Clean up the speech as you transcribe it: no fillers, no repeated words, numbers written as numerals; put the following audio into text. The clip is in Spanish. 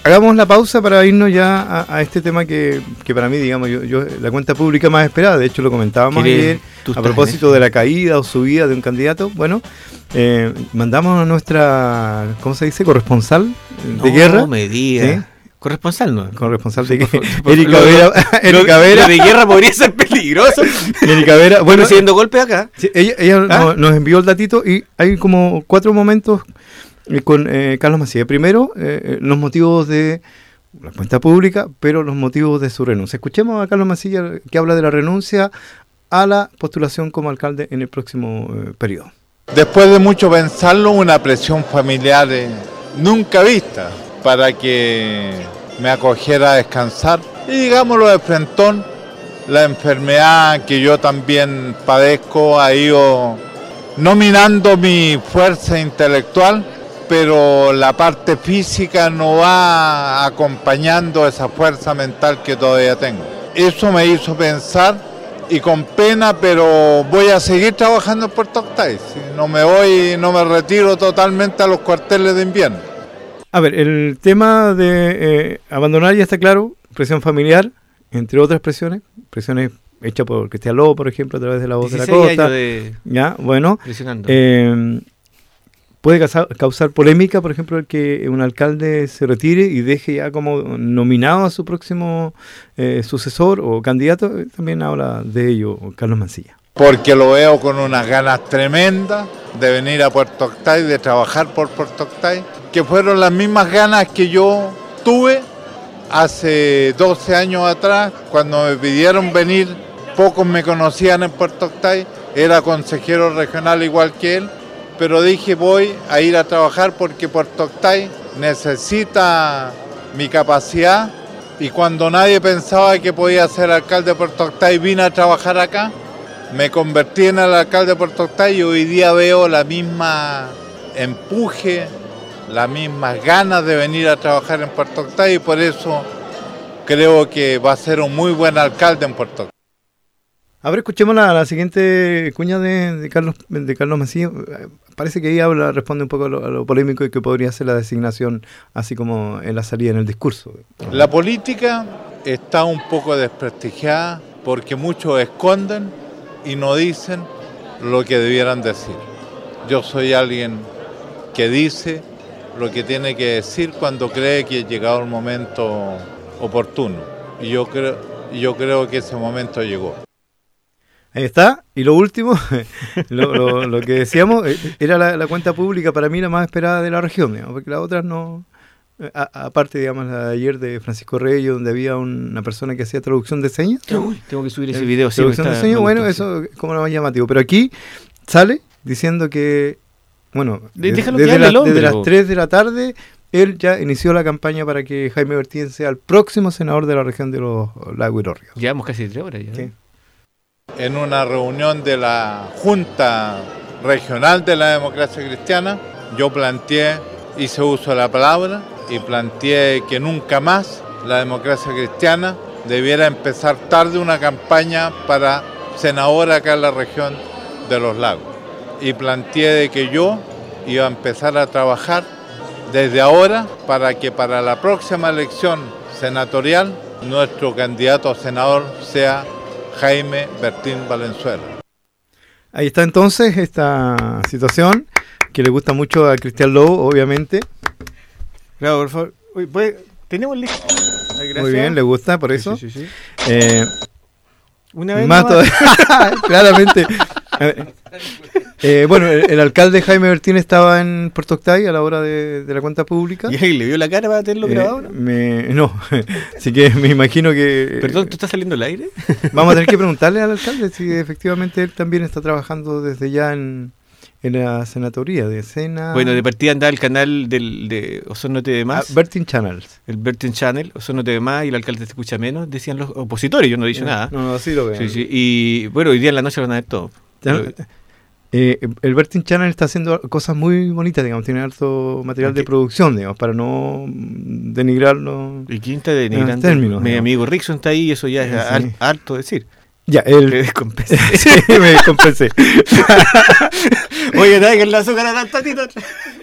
hagamos la pausa para irnos ya a este tema que para mí, digamos, yo la cuenta pública más esperada. De hecho, lo comentábamos ayer a propósito de la caída o subida de un candidato. Bueno, mandamos a nuestra, ¿cómo se dice? Corresponsal de guerra. No me digas. ¿Sí? Corresponsal, ¿no? Corresponsal de guerra. Erika Vera. Lo de guerra podría ser peligroso. Erika Vera. Bueno, recibiendo golpes acá. Sí, ella nos envió el datito y hay como 4 momentos con Carlos Macías. Primero, los motivos de la cuenta pública, pero los motivos de su renuncia. Escuchemos a Carlos Macías, que habla de la renuncia a la postulación como alcalde en el próximo periodo. Después de mucho pensarlo, una presión familiar nunca vista para que me acogiera a descansar. Y digámoslo de frentón, la enfermedad que yo también padezco ha ido nominando mi fuerza intelectual, pero la parte física no va acompañando esa fuerza mental que todavía tengo. Eso me hizo pensar, y con pena, pero voy a seguir trabajando en Puerto Octay. No me retiro totalmente a los cuarteles de invierno. A ver, el tema de abandonar ya está claro, presión familiar, entre otras presiones hechas por Cristian Lobo, por ejemplo, a través de La Voz de la Costa. Ya, bueno, puede causar polémica, por ejemplo, el que un alcalde se retire y deje ya como nominado a su próximo sucesor o candidato. También habla de ello Carlos Mancilla. Porque lo veo con unas ganas tremendas de venir a Puerto Octay, de trabajar por Puerto Octay, que fueron las mismas ganas que yo tuve hace 12 años atrás, cuando me pidieron venir. Pocos me conocían en Puerto Octay, era consejero regional igual que él, pero dije voy a ir a trabajar porque Puerto Octay necesita mi capacidad, y cuando nadie pensaba que podía ser alcalde de Puerto Octay, vine a trabajar acá, me convertí en el alcalde de Puerto Octay y hoy día veo la misma empuje, las mismas ganas de venir a trabajar en Puerto Octay, y por eso creo que va a ser un muy buen alcalde en Puerto Octay. A ver, escuchemos la siguiente cuña de Carlos Macías. Parece que ahí responde un poco a lo polémico y que podría ser la designación, así como en la salida, en el discurso. La política está un poco desprestigiada porque muchos esconden y no dicen lo que debieran decir. Yo soy alguien que dice lo que tiene que decir cuando cree que ha llegado el momento oportuno. Y yo creo que ese momento llegó. Ahí está. Y lo último, lo que decíamos, era la cuenta pública para mí la más esperada de la región, digamos, porque las otras no... aparte, digamos, la de ayer de Francisco Reyes, donde había una persona que hacía traducción de señas. Uy, tengo que subir ese video. Traducción de señas, bueno, eso es como lo más llamativo. Pero aquí sale diciendo que, bueno, desde las 3 de la tarde, él ya inició la campaña para que Jaime Bertín sea el próximo senador de la región de los Lagos y los Ríos. Llevamos casi 3 horas ya. Sí. En una reunión de la Junta Regional de la Democracia Cristiana, yo hice uso de la palabra y planteé que nunca más la democracia cristiana debiera empezar tarde una campaña para senador acá en la región de los Lagos. Y planteé de que yo iba a empezar a trabajar desde ahora para que para la próxima elección senatorial nuestro candidato a senador sea Jaime Bertín Valenzuela. Ahí está entonces esta situación que le gusta mucho a Cristian Lobo, obviamente. Claro, por favor. ¿Tenemos listo? Muy bien, le gusta, por eso. Sí. Una vez más. Claramente. Bueno, el alcalde Jaime Bertín estaba en Puerto Octay a la hora de la cuenta pública. ¿Y ahí le vio la cara para tenerlo grabado? No, así que me imagino que... Perdón, ¿tú estás saliendo al aire? Vamos a tener que preguntarle al alcalde si efectivamente él también está trabajando desde ya en la senatoría de Sena. Bueno, de partida andaba el canal de Osorno TV+. Bertín Channels. El Bertín Channel, Osorno TV+, y el alcalde se escucha menos, decían los opositores, yo no he dicho nada. No, así lo veo. Sí. Y bueno, hoy día en la noche lo van a ver todo. El Bertín Channel está haciendo cosas muy bonitas, digamos, tiene harto material de producción, digamos, para no denigrarlo. ¿Y quién está denigrando? Términos, mi amigo Rickson está ahí y eso ya es harto decir. Ya, Me descompensé. Sí, me descompensé. Oye, traigan la azúcar a la tatita.